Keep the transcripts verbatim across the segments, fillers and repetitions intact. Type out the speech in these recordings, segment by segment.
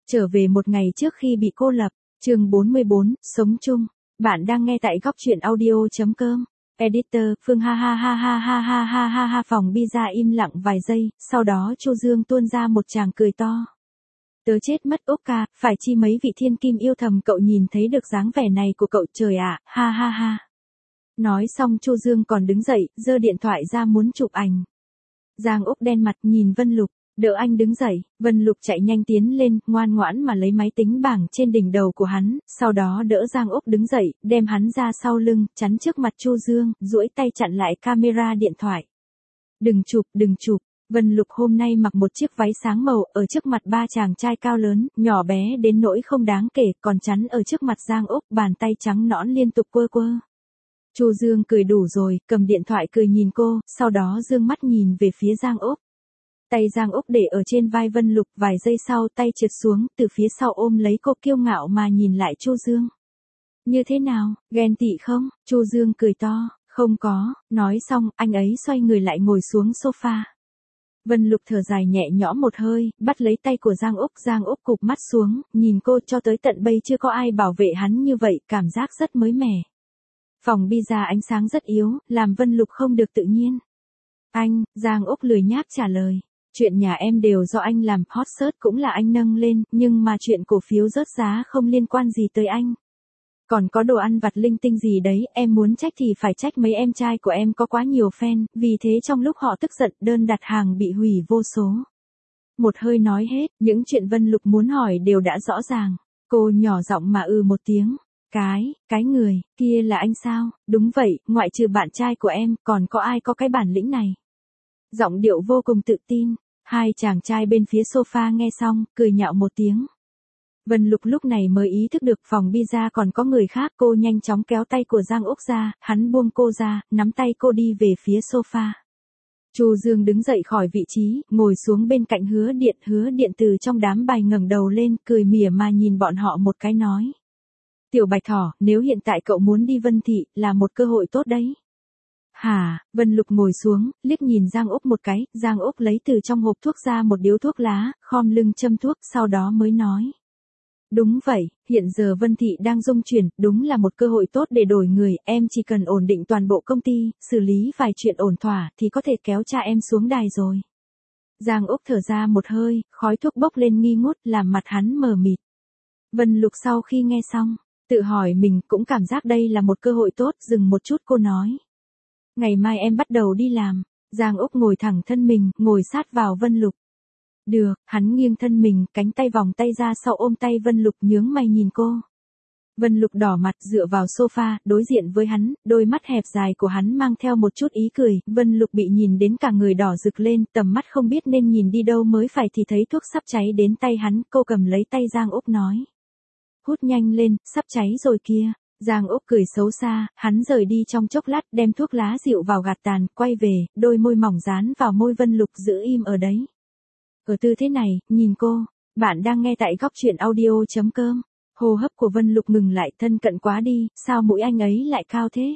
Trở về một ngày trước khi bị cô lập, chương bốn mươi bốn, sống chung. Bạn đang nghe tại góc truyện audio.com. Editor, Phương ha ha ha ha ha ha ha ha ha. Phòng pizza im lặng vài giây, sau đó Chu Dương tuôn ra một tràng cười to. Tớ chết mất ốc ca, phải chi mấy vị thiên kim yêu thầm cậu nhìn thấy được dáng vẻ này của cậu trời ạ, ha ha ha. Nói xong Chu Dương còn đứng dậy, giơ điện thoại ra muốn chụp ảnh. Giang Úc đen mặt nhìn Vân Lục. Đỡ anh đứng dậy, Vân Lục chạy nhanh tiến lên, ngoan ngoãn mà lấy máy tính bảng trên đỉnh đầu của hắn, sau đó đỡ Giang Úc đứng dậy, đem hắn ra sau lưng, chắn trước mặt Chu Dương, duỗi tay chặn lại camera điện thoại. Đừng chụp, đừng chụp. Vân Lục hôm nay mặc một chiếc váy sáng màu, ở trước mặt ba chàng trai cao lớn, nhỏ bé đến nỗi không đáng kể, còn chắn ở trước mặt Giang Úc, bàn tay trắng nõn liên tục quơ quơ. Chu Dương cười đủ rồi, cầm điện thoại cười nhìn cô, sau đó dương mắt nhìn về phía Giang Úc. Tay Giang Úc để ở trên vai Vân Lục, vài giây sau tay trượt xuống, từ phía sau ôm lấy cô kiêu ngạo mà nhìn lại Chu Dương. Như thế nào, ghen tị không? Chu Dương cười to, không có, nói xong, anh ấy xoay người lại ngồi xuống sofa. Vân Lục thở dài nhẹ nhõm một hơi, bắt lấy tay của Giang Úc, Giang Úc cụp mắt xuống, nhìn cô cho tới tận bây chưa có ai bảo vệ hắn như vậy, cảm giác rất mới mẻ. Phòng pizza ánh sáng rất yếu, làm Vân Lục không được tự nhiên. Anh, Giang Úc lười nhác trả lời. Chuyện nhà em đều do anh làm, hot search cũng là anh nâng lên, nhưng mà chuyện cổ phiếu rớt giá không liên quan gì tới anh. Còn có đồ ăn vặt linh tinh gì đấy, em muốn trách thì phải trách mấy em trai của em có quá nhiều fan, vì thế trong lúc họ tức giận đơn đặt hàng bị hủy vô số. Một hơi nói hết, những chuyện Vân Lục muốn hỏi đều đã rõ ràng. Cô nhỏ giọng mà ừ một tiếng. Cái, cái người, kia là anh sao? Đúng vậy, ngoại trừ bạn trai của em, còn có ai có cái bản lĩnh này? Giọng điệu vô cùng tự tin. Hai chàng trai bên phía sofa nghe xong, cười nhạo một tiếng. Vân Lục lúc này mới ý thức được phòng pizza còn có người khác, cô nhanh chóng kéo tay của Giang Úc ra, hắn buông cô ra, nắm tay cô đi về phía sofa. Chu Dương đứng dậy khỏi vị trí, ngồi xuống bên cạnh Hứa Điện, Hứa Điện từ trong đám bài ngẩng đầu lên, cười mỉa mà nhìn bọn họ một cái nói. Tiểu Bạch Thỏ, nếu hiện tại cậu muốn đi Vân Thị, là một cơ hội tốt đấy. Hả, Vân Lục ngồi xuống, liếc nhìn Giang Úc một cái, Giang Úc lấy từ trong hộp thuốc ra một điếu thuốc lá, khom lưng châm thuốc, sau đó mới nói. Đúng vậy, hiện giờ Vân Thị đang rung chuyển, đúng là một cơ hội tốt để đổi người, em chỉ cần ổn định toàn bộ công ty, xử lý vài chuyện ổn thỏa, thì có thể kéo cha em xuống đài rồi. Giang Úc thở ra một hơi, khói thuốc bốc lên nghi ngút, làm mặt hắn mờ mịt. Vân Lục sau khi nghe xong, tự hỏi mình cũng cảm giác đây là một cơ hội tốt, dừng một chút cô nói. Ngày mai em bắt đầu đi làm. Giang Úc ngồi thẳng thân mình, ngồi sát vào Vân Lục. Được, hắn nghiêng thân mình, cánh tay vòng tay ra sau ôm tay Vân Lục nhướng mày nhìn cô. Vân Lục đỏ mặt dựa vào sofa, đối diện với hắn, đôi mắt hẹp dài của hắn mang theo một chút ý cười, Vân Lục bị nhìn đến cả người đỏ rực lên, tầm mắt không biết nên nhìn đi đâu mới phải thì thấy thuốc sắp cháy đến tay hắn, cô cầm lấy tay Giang Úc nói. Hút nhanh lên, sắp cháy rồi kia. Giang Úc cười xấu xa, hắn rời đi trong chốc lát, đem thuốc lá dịu vào gạt tàn, quay về, đôi môi mỏng dán vào môi Vân Lục giữ im ở đấy. Ở tư thế này, nhìn cô, bạn đang nghe tại góc truyện audio.com. Hô hấp của Vân Lục ngừng lại, thân cận quá đi, sao mũi anh ấy lại cao thế?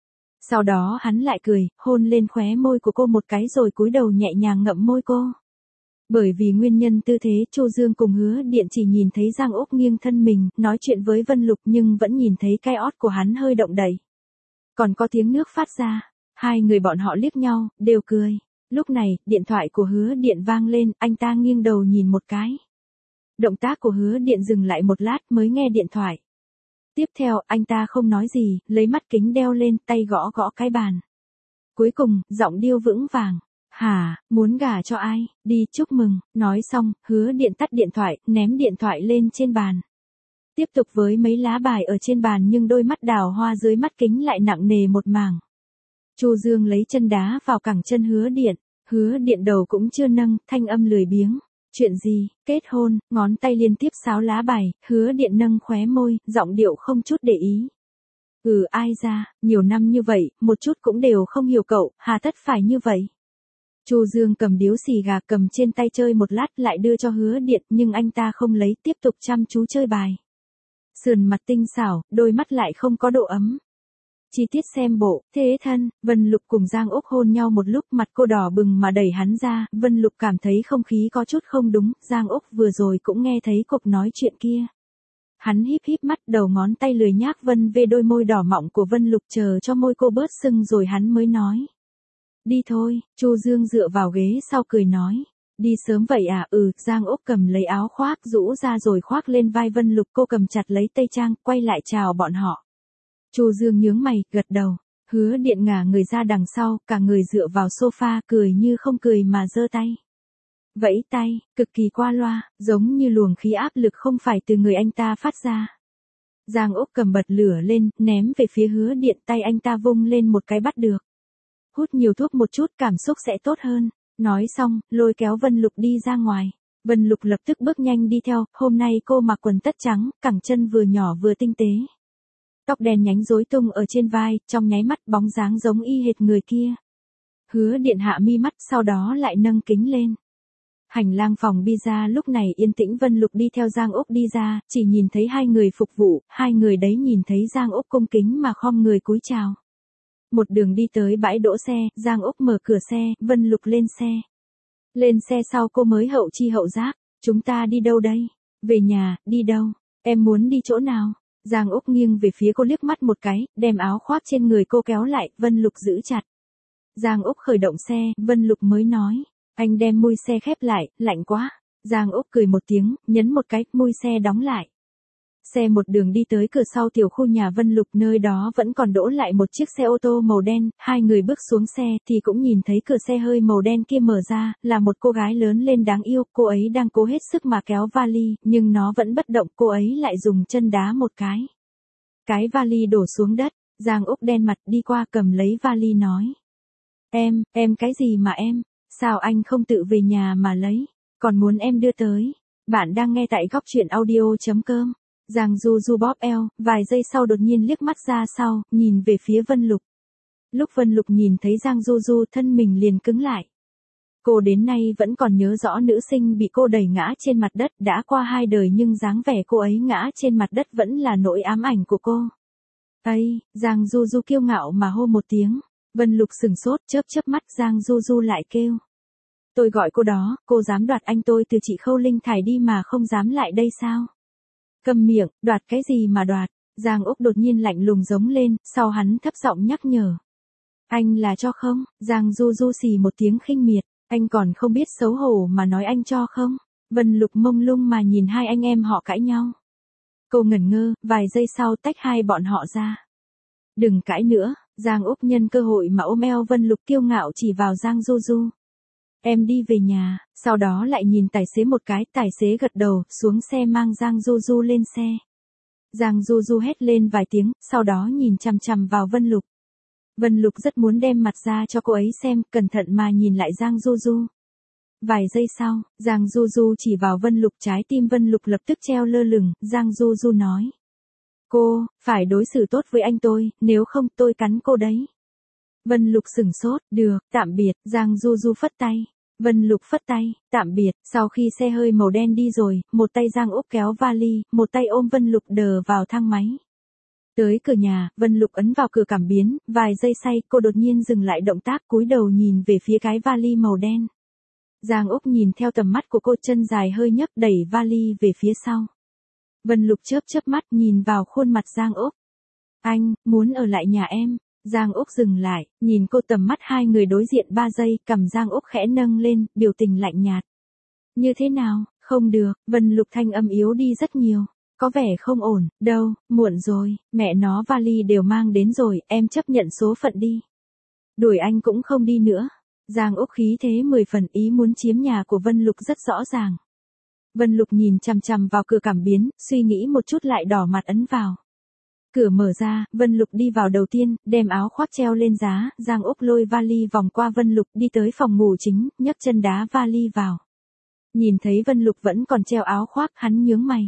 Sau đó hắn lại cười, hôn lên khóe môi của cô một cái rồi cúi đầu nhẹ nhàng ngậm môi cô. Bởi vì nguyên nhân tư thế, Chu Dương cùng Hứa Điện chỉ nhìn thấy Giang Úc nghiêng thân mình, nói chuyện với Vân Lục nhưng vẫn nhìn thấy cái ót của hắn hơi động đậy. Còn có tiếng nước phát ra, hai người bọn họ liếc nhau, đều cười. Lúc này, điện thoại của Hứa Điện vang lên, anh ta nghiêng đầu nhìn một cái. Động tác của Hứa Điện dừng lại một lát mới nghe điện thoại. Tiếp theo, anh ta không nói gì, lấy mắt kính đeo lên, tay gõ gõ cái bàn. Cuối cùng, giọng điêu vững vàng. Hả, muốn gả cho ai, đi chúc mừng, nói xong, Hứa Điện tắt điện thoại, ném điện thoại lên trên bàn. Tiếp tục với mấy lá bài ở trên bàn nhưng đôi mắt đào hoa dưới mắt kính lại nặng nề một mảng. Chu Dương lấy chân đá vào cẳng chân Hứa Điện, Hứa Điện đầu cũng chưa nâng, thanh âm lười biếng. Chuyện gì, kết hôn, ngón tay liên tiếp sáo lá bài, Hứa Điện nâng khóe môi, giọng điệu không chút để ý. Ừ ai ra, nhiều năm như vậy, một chút cũng đều không hiểu cậu, hà tất phải như vậy. Chu Dương cầm điếu xì gà cầm trên tay chơi một lát lại đưa cho Hứa Điện nhưng anh ta không lấy, tiếp tục chăm chú chơi bài. Sườn mặt tinh xảo, đôi mắt lại không có độ ấm. Chi tiết xem bộ, thế thân, Vân Lục cùng Giang Úc hôn nhau một lúc, mặt cô đỏ bừng mà đẩy hắn ra, Vân Lục cảm thấy không khí có chút không đúng, Giang Úc vừa rồi cũng nghe thấy cuộc nói chuyện kia. Hắn híp híp mắt, đầu ngón tay lười nhác vân về đôi môi đỏ mọng của Vân Lục, chờ cho môi cô bớt sưng rồi hắn mới nói. Đi thôi, Chu Dương dựa vào ghế sau cười nói. Đi sớm vậy à? Ừ, Giang Úc cầm lấy áo khoác rũ ra rồi khoác lên vai Vân Lục, cô cầm chặt lấy tây trang, quay lại chào bọn họ. Chu Dương nhướng mày, gật đầu. Hứa Điện ngả người ra đằng sau, cả người dựa vào sofa, cười như không cười mà giơ tay. Vẫy tay, cực kỳ qua loa, giống như luồng khí áp lực không phải từ người anh ta phát ra. Giang Úc cầm bật lửa lên, ném về phía Hứa Điện, tay anh ta vung lên một cái bắt được. Hút nhiều thuốc một chút cảm xúc sẽ tốt hơn. Nói xong, lôi kéo Vân Lục đi ra ngoài. Vân Lục lập tức bước nhanh đi theo, hôm nay cô mặc quần tất trắng, cẳng chân vừa nhỏ vừa tinh tế. Tóc đen nhánh rối tung ở trên vai, trong nháy mắt bóng dáng giống y hệt người kia. Hứa Điện hạ mi mắt, sau đó lại nâng kính lên. Hành lang phòng pizza lúc này yên tĩnh, Vân Lục đi theo Giang Úc đi ra, chỉ nhìn thấy hai người phục vụ, hai người đấy nhìn thấy Giang Úc cung kính mà khom người cúi chào. Một đường đi tới bãi đỗ xe, Giang Úc mở cửa xe, Vân Lục lên xe. Lên xe sau cô mới hậu chi hậu giác, chúng ta đi đâu đây? Về nhà, đi đâu? Em muốn đi chỗ nào? Giang Úc nghiêng về phía cô liếc mắt một cái, đem áo khoác trên người cô kéo lại, Vân Lục giữ chặt. Giang Úc khởi động xe, Vân Lục mới nói, anh đem mui xe khép lại, lạnh quá. Giang Úc cười một tiếng, nhấn một cái, mui xe đóng lại. Xe một đường đi tới cửa sau tiểu khu nhà Vân Lục, nơi đó vẫn còn đỗ lại một chiếc xe ô tô màu đen, hai người bước xuống xe thì cũng nhìn thấy cửa xe hơi màu đen kia mở ra, là một cô gái lớn lên đáng yêu, cô ấy đang cố hết sức mà kéo vali, nhưng nó vẫn bất động, cô ấy lại dùng chân đá một cái. Cái vali đổ xuống đất, Giang Úc đen mặt đi qua cầm lấy vali nói. Em, em cái gì mà em, sao anh không tự về nhà mà lấy, còn muốn em đưa tới. Bạn đang nghe tại góc truyện audio.com. Giang Du Du bóp eo, vài giây sau đột nhiên liếc mắt ra sau, nhìn về phía Vân Lục. Lúc Vân Lục nhìn thấy Giang Du Du, thân mình liền cứng lại. Cô đến nay vẫn còn nhớ rõ nữ sinh bị cô đẩy ngã trên mặt đất, đã qua hai đời nhưng dáng vẻ cô ấy ngã trên mặt đất vẫn là nỗi ám ảnh của cô. Ây, Giang Du Du kiêu ngạo mà hô một tiếng. Vân Lục sừng sốt, chớp chớp mắt, Giang Du Du lại kêu. Tôi gọi cô đó, cô dám đoạt anh tôi từ chị Khâu Linh Thải đi mà không dám lại đây sao? Cầm miệng, đoạt cái gì mà đoạt? Giang Úc đột nhiên lạnh lùng giống lên, sau hắn thấp giọng nhắc nhở. Anh là cho không? Giang Du Du xì một tiếng khinh miệt, anh còn không biết xấu hổ mà nói anh cho không? Vân Lục mông lung mà nhìn hai anh em họ cãi nhau. Cô ngẩn ngơ, vài giây sau tách hai bọn họ ra. Đừng cãi nữa, Giang Úc nhân cơ hội mà ôm eo Vân Lục kiêu ngạo chỉ vào Giang Du Du. Em đi về nhà, sau đó lại nhìn tài xế một cái, tài xế gật đầu, xuống xe mang Giang Du Du lên xe. Giang Du Du hét lên vài tiếng, sau đó nhìn chằm chằm vào Vân Lục. Vân Lục rất muốn đem mặt ra cho cô ấy xem, cẩn thận mà nhìn lại Giang Du Du. Vài giây sau, Giang Du Du chỉ vào Vân Lục, trái tim Vân Lục lập tức treo lơ lửng, Giang Du Du nói. Cô, phải đối xử tốt với anh tôi, nếu không tôi cắn cô đấy. Vân Lục sửng sốt, được, tạm biệt, Giang Du Du phất tay. Vân Lục phất tay, tạm biệt, sau khi xe hơi màu đen đi rồi, một tay Giang Úc kéo vali, một tay ôm Vân Lục đờ vào thang máy. Tới cửa nhà, Vân Lục ấn vào cửa cảm biến, vài giây say, cô đột nhiên dừng lại động tác, cúi đầu nhìn về phía cái vali màu đen. Giang Úc nhìn theo tầm mắt của cô, chân dài hơi nhấc đẩy vali về phía sau. Vân Lục chớp chớp mắt nhìn vào khuôn mặt Giang Úc. Anh, muốn ở lại nhà em. Giang Úc dừng lại, nhìn cô, tầm mắt hai người đối diện ba giây, cằm Giang Úc khẽ nâng lên, biểu tình lạnh nhạt. Như thế nào, không được, Vân Lục thanh âm yếu đi rất nhiều. Có vẻ không ổn, đâu, muộn rồi, mẹ nó vali đều mang đến rồi, em chấp nhận số phận đi. Đuổi anh cũng không đi nữa. Giang Úc khí thế mười phần, ý muốn chiếm nhà của Vân Lục rất rõ ràng. Vân Lục nhìn chằm chằm vào cửa cảm biến, suy nghĩ một chút lại đỏ mặt ấn vào. Cửa mở ra, Vân Lục đi vào đầu tiên, đem áo khoác treo lên giá, Giang Úc lôi vali vòng qua Vân Lục đi tới phòng ngủ chính, nhấc chân đá vali vào. Nhìn thấy Vân Lục vẫn còn treo áo khoác, hắn nhướng mày.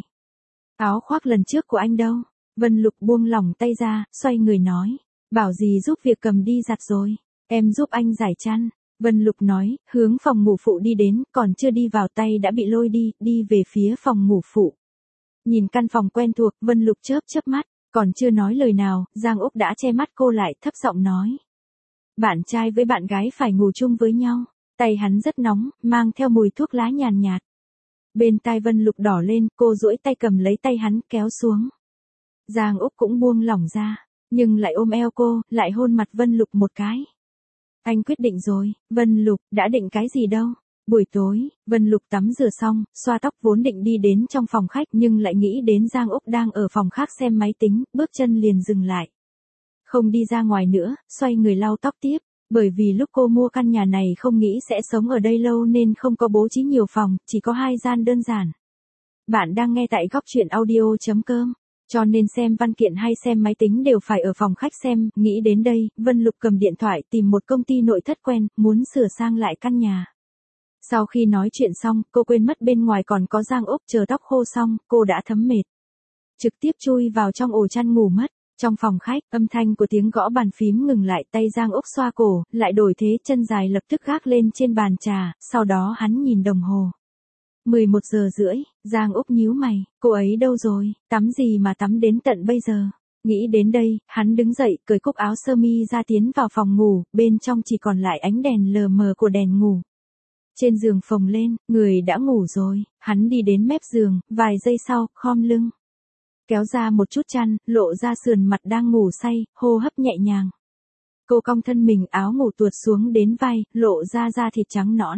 Áo khoác lần trước của anh đâu? Vân Lục buông lỏng tay ra, xoay người nói. Bảo gì giúp việc cầm đi giặt rồi. Em giúp anh giải chăn. Vân Lục nói, hướng phòng ngủ phụ đi đến, còn chưa đi vào tay đã bị lôi đi, đi về phía phòng ngủ phụ. Nhìn căn phòng quen thuộc, Vân Lục chớp chớp mắt. Còn chưa nói lời nào, Giang Úc đã che mắt cô lại, thấp giọng nói. Bạn trai với bạn gái phải ngủ chung với nhau. Tay hắn rất nóng, mang theo mùi thuốc lá nhàn nhạt. Bên tai Vân Lục đỏ lên, cô duỗi tay cầm lấy tay hắn kéo xuống. Giang Úc cũng buông lỏng ra, nhưng lại ôm eo cô, lại hôn mặt Vân Lục một cái. Anh quyết định rồi. Vân Lục, đã định cái gì đâu. Buổi tối, Vân Lục tắm rửa xong, xoa tóc vốn định đi đến trong phòng khách nhưng lại nghĩ đến Giang Úc đang ở phòng khác xem máy tính, bước chân liền dừng lại. Không đi ra ngoài nữa, xoay người lau tóc tiếp, bởi vì lúc cô mua căn nhà này không nghĩ sẽ sống ở đây lâu nên không có bố trí nhiều phòng, chỉ có hai gian đơn giản. Bạn đang nghe tại góc truyện audio chấm com. Cho nên xem văn kiện hay xem máy tính đều phải ở phòng khách xem, nghĩ đến đây, Vân Lục cầm điện thoại tìm một công ty nội thất quen, muốn sửa sang lại căn nhà. Sau khi nói chuyện xong, cô quên mất bên ngoài còn có Giang Úc, chờ tóc khô xong, cô đã thấm mệt. Trực tiếp chui vào trong ổ chăn ngủ mất. Trong phòng khách, âm thanh của tiếng gõ bàn phím ngừng lại, tay Giang Úc xoa cổ, lại đổi thế, chân dài lập tức gác lên trên bàn trà, sau đó hắn nhìn đồng hồ. mười một giờ rưỡi, Giang Úc nhíu mày, cô ấy đâu rồi, tắm gì mà tắm đến tận bây giờ. Nghĩ đến đây, hắn đứng dậy, cởi cúc áo sơ mi ra tiến vào phòng ngủ, bên trong chỉ còn lại ánh đèn lờ mờ của đèn ngủ. Trên giường phồng lên, người đã ngủ rồi, hắn đi đến mép giường, vài giây sau, khom lưng. Kéo ra một chút chăn, lộ ra sườn mặt đang ngủ say, hô hấp nhẹ nhàng. Cô cong thân mình, áo ngủ tuột xuống đến vai, lộ ra da thịt trắng nõn.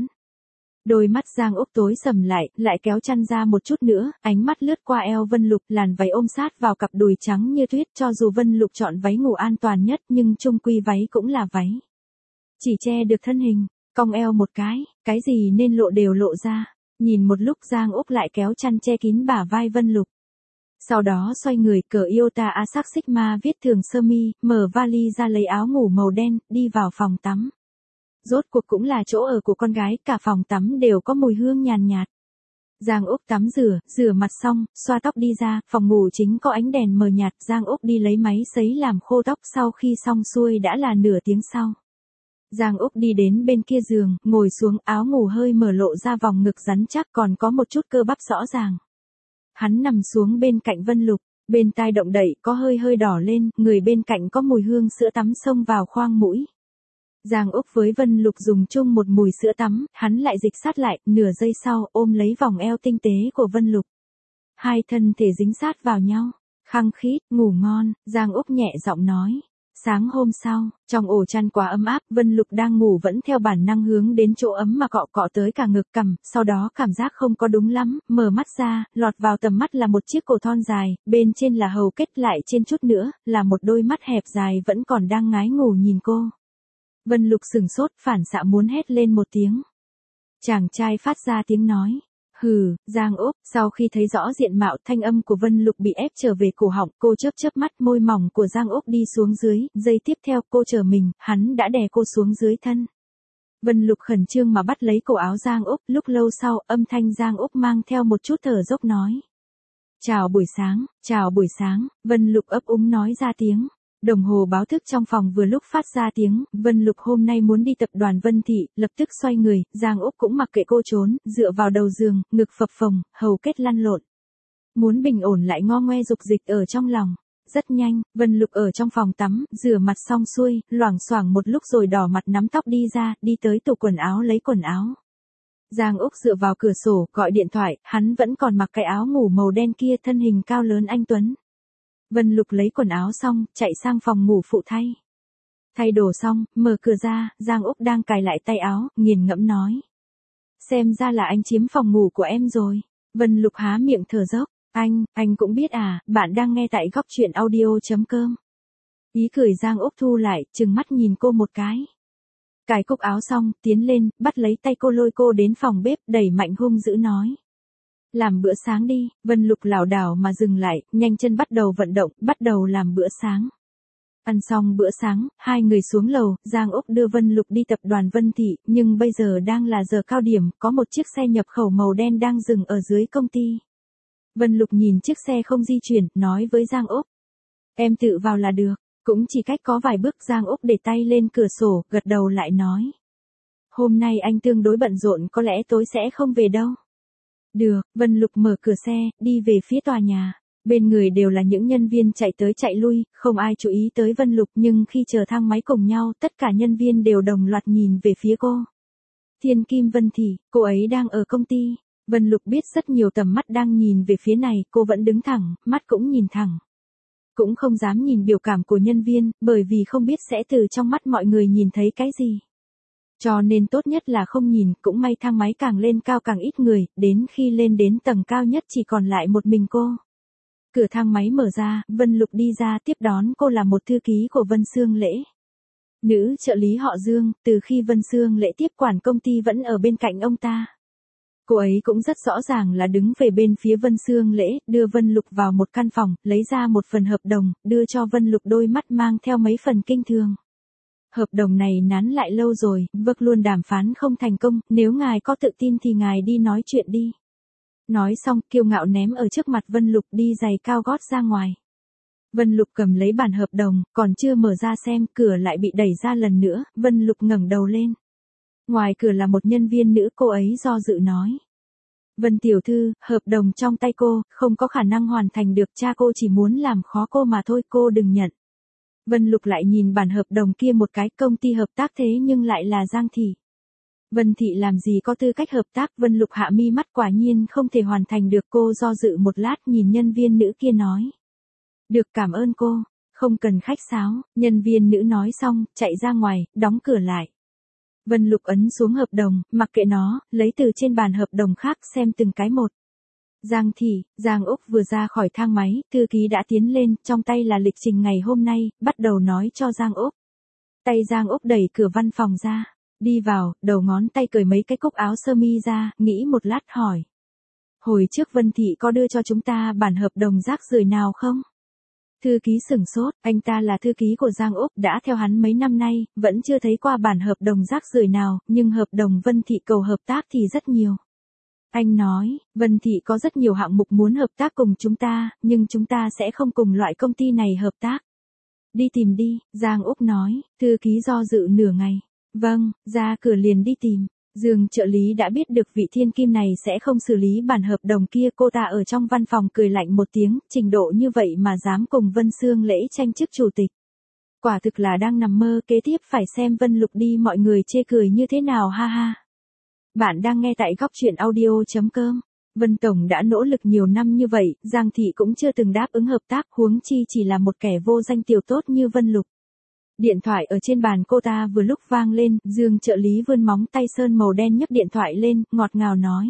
Đôi mắt Giang Úc tối sầm lại, lại kéo chăn ra một chút nữa, ánh mắt lướt qua eo Vân Lục, làn váy ôm sát vào cặp đùi trắng như tuyết, cho dù Vân Lục chọn váy ngủ an toàn nhất nhưng chung quy váy cũng là váy. Chỉ che được thân hình, cong eo một cái, cái gì nên lộ đều lộ ra. Nhìn một lúc Giang Úc lại kéo chăn che kín bả vai Vân Lục. Sau đó xoay người, cởi Iota Asac Sigma viết thường sơ mi, mở vali ra lấy áo ngủ màu đen, đi vào phòng tắm. Rốt cuộc cũng là chỗ ở của con gái, cả phòng tắm đều có mùi hương nhàn nhạt. Giang Úc tắm rửa, rửa mặt xong, xoa tóc đi ra, phòng ngủ chính có ánh đèn mờ nhạt, Giang Úc đi lấy máy sấy làm khô tóc, sau khi xong xuôi đã là nửa tiếng sau. Giang Úc đi đến bên kia giường, ngồi xuống, áo ngủ hơi mở lộ ra vòng ngực rắn chắc, còn có một chút cơ bắp rõ ràng. Hắn nằm xuống bên cạnh Vân Lục, bên tai động đậy, có hơi hơi đỏ lên, người bên cạnh có mùi hương sữa tắm xông vào khoang mũi. Giang Úc với Vân Lục dùng chung một mùi sữa tắm, hắn lại dịch sát lại, nửa giây sau, ôm lấy vòng eo tinh tế của Vân Lục. Hai thân thể dính sát vào nhau, khăng khít, ngủ ngon, Giang Úc nhẹ giọng nói. Sáng hôm sau, trong ổ chăn quá ấm áp, Vân Lục đang ngủ vẫn theo bản năng hướng đến chỗ ấm mà cọ cọ tới cả ngực cằm, sau đó cảm giác không có đúng lắm, mở mắt ra, lọt vào tầm mắt là một chiếc cổ thon dài, bên trên là hầu kết, lại trên chút nữa, là một đôi mắt hẹp dài vẫn còn đang ngái ngủ nhìn cô. Vân Lục sừng sốt, phản xạ muốn hét lên một tiếng. Chàng trai phát ra tiếng nói. Hừ, Giang Úc, sau khi thấy rõ diện mạo, thanh âm của Vân Lục bị ép trở về cổ họng, cô chớp chớp mắt, môi mỏng của Giang Úc đi xuống dưới, giây tiếp theo cô trở mình, hắn đã đè cô xuống dưới thân. Vân Lục khẩn trương mà bắt lấy cổ áo Giang Úc, lúc lâu sau, âm thanh Giang Úc mang theo một chút thở dốc nói. Chào buổi sáng, chào buổi sáng, Vân Lục ấp úng nói ra tiếng. Đồng hồ báo thức trong phòng vừa lúc phát ra tiếng, Vân Lục hôm nay muốn đi tập đoàn Vân Thị, lập tức xoay người, Giang Úc cũng mặc kệ cô trốn, dựa vào đầu giường, ngực phập phồng, hầu kết lăn lộn. Muốn bình ổn lại ngo ngoe dục dịch ở trong lòng. Rất nhanh, Vân Lục ở trong phòng tắm, rửa mặt xong xuôi, loảng xoảng một lúc rồi đỏ mặt nắm tóc đi ra, đi tới tủ quần áo lấy quần áo. Giang Úc dựa vào cửa sổ, gọi điện thoại, hắn vẫn còn mặc cái áo ngủ màu đen kia, thân hình cao lớn anh tuấn. Vân Lục lấy quần áo xong, chạy sang phòng ngủ phụ thay. Thay đồ xong, mở cửa ra, Giang Úc đang cài lại tay áo, nghiền ngẫm nói. Xem ra là anh chiếm phòng ngủ của em rồi. Vân Lục há miệng thở dốc. Anh, anh cũng biết à, bạn đang nghe tại góc truyện audio chấm com. Ý cười Giang Úc thu lại, trừng mắt nhìn cô một cái. Cài cúc áo xong, tiến lên, bắt lấy tay cô lôi cô đến phòng bếp, đẩy mạnh hung dữ nói. Làm bữa sáng đi. Vân Lục lảo đảo mà dừng lại, nhanh chân bắt đầu vận động, bắt đầu làm bữa sáng. Ăn xong bữa sáng, hai người xuống lầu, Giang Úc đưa Vân Lục đi tập đoàn Vân Thị, nhưng bây giờ đang là giờ cao điểm, có một chiếc xe nhập khẩu màu đen đang dừng ở dưới công ty. Vân Lục nhìn chiếc xe không di chuyển, nói với Giang Úc. Em tự vào là được, cũng chỉ cách có vài bước. Giang Úc để tay lên cửa sổ, gật đầu lại nói. Hôm nay anh tương đối bận rộn, có lẽ tối sẽ không về đâu. Được, Vân Lục mở cửa xe, đi về phía tòa nhà. Bên người đều là những nhân viên chạy tới chạy lui, không ai chú ý tới Vân Lục, nhưng khi chờ thang máy cùng nhau, tất cả nhân viên đều đồng loạt nhìn về phía cô. Thiên Kim Vân Thị, cô ấy đang ở công ty. Vân Lục biết rất nhiều tầm mắt đang nhìn về phía này, cô vẫn đứng thẳng, mắt cũng nhìn thẳng. Cũng không dám nhìn biểu cảm của nhân viên, bởi vì không biết sẽ từ trong mắt mọi người nhìn thấy cái gì. Cho nên tốt nhất là không nhìn, cũng may thang máy càng lên cao càng ít người, đến khi lên đến tầng cao nhất chỉ còn lại một mình cô. Cửa thang máy mở ra, Vân Lục đi ra, tiếp đón cô là một thư ký của Vân Sương Lễ. Nữ trợ lý họ Dương, từ khi Vân Sương Lễ tiếp quản công ty vẫn ở bên cạnh ông ta. Cô ấy cũng rất rõ ràng là đứng về bên phía Vân Sương Lễ, đưa Vân Lục vào một căn phòng, lấy ra một phần hợp đồng, đưa cho Vân Lục đôi mắt mang theo mấy phần kinh thường. Hợp đồng này nán lại lâu rồi, vực luôn đàm phán không thành công, nếu ngài có tự tin thì ngài đi nói chuyện đi. Nói xong, kiêu ngạo ném ở trước mặt Vân Lục, đi giày cao gót ra ngoài. Vân Lục cầm lấy bản hợp đồng, còn chưa mở ra xem, cửa lại bị đẩy ra lần nữa, Vân Lục ngẩng đầu lên. Ngoài cửa là một nhân viên nữ, cô ấy do dự nói. Vân tiểu thư, hợp đồng trong tay cô, không có khả năng hoàn thành được, cha cô chỉ muốn làm khó cô mà thôi, cô đừng nhận. Vân Lục lại nhìn bản hợp đồng kia một cái, công ty hợp tác thế nhưng lại là Giang Thị. Vân Thị làm gì có tư cách hợp tác, Vân Lục hạ mi mắt, quả nhiên không thể hoàn thành được, cô do dự một lát nhìn nhân viên nữ kia nói. Được, cảm ơn cô, không cần khách sáo, nhân viên nữ nói xong, chạy ra ngoài, đóng cửa lại. Vân Lục ấn xuống hợp đồng, mặc kệ nó, lấy từ trên bàn hợp đồng khác xem từng cái một. Giang Thị, Giang Úc vừa ra khỏi thang máy, thư ký đã tiến lên, trong tay là lịch trình ngày hôm nay, bắt đầu nói cho Giang Úc. Tay Giang Úc đẩy cửa văn phòng ra, đi vào, đầu ngón tay cởi mấy cái cúc áo sơ mi ra, nghĩ một lát hỏi. Hồi trước Vân Thị có đưa cho chúng ta bản hợp đồng rác rưởi nào không? Thư ký sửng sốt, anh ta là thư ký của Giang Úc, đã theo hắn mấy năm nay, vẫn chưa thấy qua bản hợp đồng rác rưởi nào, nhưng hợp đồng Vân Thị cầu hợp tác thì rất nhiều. Anh nói, Vân Thị có rất nhiều hạng mục muốn hợp tác cùng chúng ta, nhưng chúng ta sẽ không cùng loại công ty này hợp tác. Đi tìm đi, Giang Úc nói, thư ký do dự nửa ngày. Vâng, ra cửa liền đi tìm. Dương trợ lý đã biết được vị thiên kim này sẽ không xử lý bản hợp đồng kia, cô ta ở trong văn phòng cười lạnh một tiếng, trình độ như vậy mà dám cùng Vân Sương Lễ tranh chức chủ tịch. Quả thực là đang nằm mơ, kế tiếp phải xem Vân Lục đi mọi người chê cười như thế nào, ha ha. Bạn đang nghe tại góc truyện audio chấm com. Vân Tổng đã nỗ lực nhiều năm như vậy, Giang Thị cũng chưa từng đáp ứng hợp tác, huống chi chỉ là một kẻ vô danh tiểu tốt như Vân Lục. Điện thoại ở trên bàn cô ta vừa lúc vang lên, Dương trợ lý vươn móng tay sơn màu đen nhấc điện thoại lên, ngọt ngào nói.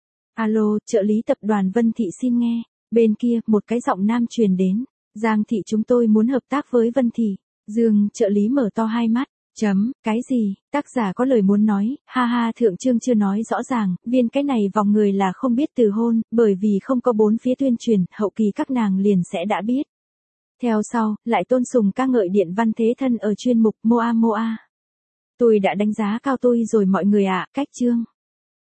Alo, trợ lý tập đoàn Vân Thị xin nghe. Bên kia, một cái giọng nam truyền đến. Giang Thị, chúng tôi muốn hợp tác với Vân Thị. Dương trợ lý mở to hai mắt. Chấm, cái gì, tác giả có lời muốn nói, ha ha, thượng chương chưa nói rõ ràng, viên cái này vòng người là không biết từ hôn, bởi vì không có bốn phía tuyên truyền, hậu kỳ các nàng liền sẽ đã biết. Theo sau, lại tôn sùng ca ngợi Điện Văn Thế Thân ở chuyên mục Moa Moa. Tôi đã đánh giá cao tôi rồi mọi người ạ, cách chương.